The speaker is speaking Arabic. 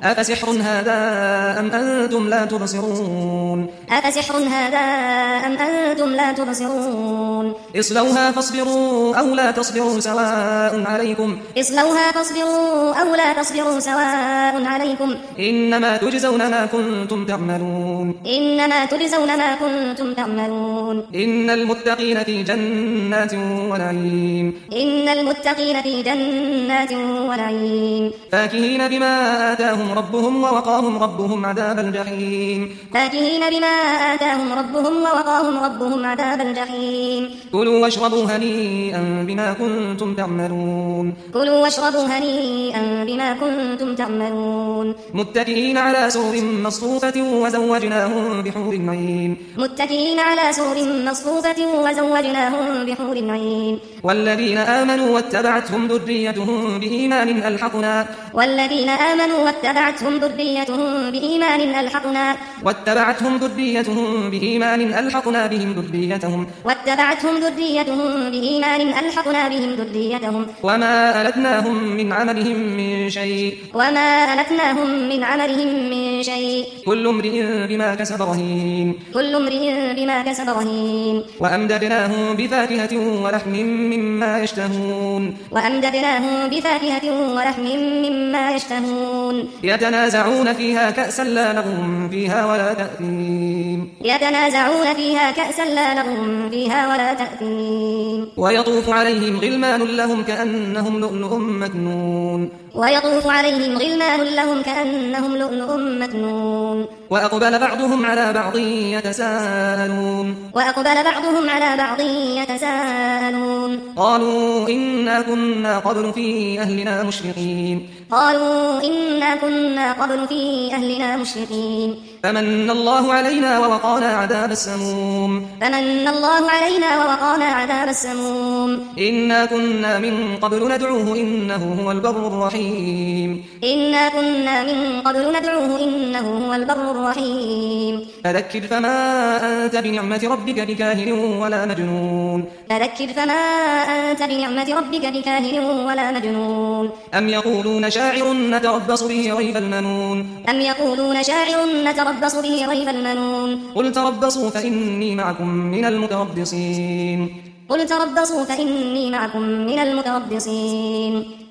أفسحر هذا أم أنتم لا تبصرون أفسحر هذا أم أنتم لا تبصرون اصلوها فاصبروا أو لا تصبروا سواء عليكم اصلوها فاصبروا أو لا تصبروا سواء عليكم إنما تجزون ما كنتم تعملون إنما تجزون ما كنتم تعملون إن المتقين في جنات ونعيم إن المتقين في جنات ونعيم فاكهين بما آتاهم ربهم ووقاهم ربهم عذاب الجحيم فاكهين بما آتاهم ربهم ووقاهم ربهم عذاب الجحيم كلوا واشربوا هنيئا بما كنتم تعملون كلوا واشربوا هنيئا بما كنتم تعملون متكئين على سرر مصفوفة وزوجناهم بحور عين متكئين على سرر مصفوفة وزوجناهم بحور عين والذين آمنوا واتبعتهم ذريتهم بإيمان ألحقنا والذين آمنوا واتبعتهم ذريتهم بإيمان ألحقنا واتبعتهم ذريتهم بإيمان ألحقنا بهم ذريتهم واتبعتهم ذريتهم بإيمان ألحقنا بهم ذريتهم وما ألتناهم من عملهم من شيء وما ألتناهم من عملهم من شيء كل امرئ بما كسب رهين كل امرئ بما كسب رهين وأمددناهم بفاكهة ولحم مما يشتهون وأمددناهم بفاكهة ولحم مما يشتهون يتنازعون فيها كأسا لا لغو فيها ولا تأثيم يتنازعون فيها كأسا لا لغو فيها ولا تأثيم ويطوف عليهم غلمان لهم كأنهم لؤلؤ مكنون ويطوف عليهم غلمان لهم كأنهم لؤلؤ مكنون وأقبل بعضهم على بعض يتساءلون وأقبل بعضهم على بعض يتساءلون قالوا إنا كنا قبل في أهلنا مشفقين قالوا إنا كنا قبل في أهلنا مشفقين فمن الله علينا ووقانا عذاب السموم فمن الله علينا ووقانا عذاب السموم إنا كنا من قبل ندعوه إنه هو البر الرحيم إنا كنا من قبل ندعوه إنه هو البر الرحيم فذكر فما أنت بنعمة ربك بكاهن ولا مجنون فذكر فما أنت بنعمة ربك بكاهن ولا مجنون أم يقولون شاعر نتربص به ريب المنون أم يقولون شاعر نتربص به ريب المنون قل تربصوا فإني معكم من المتربصين قل تربصوا فإني معكم من المتربصين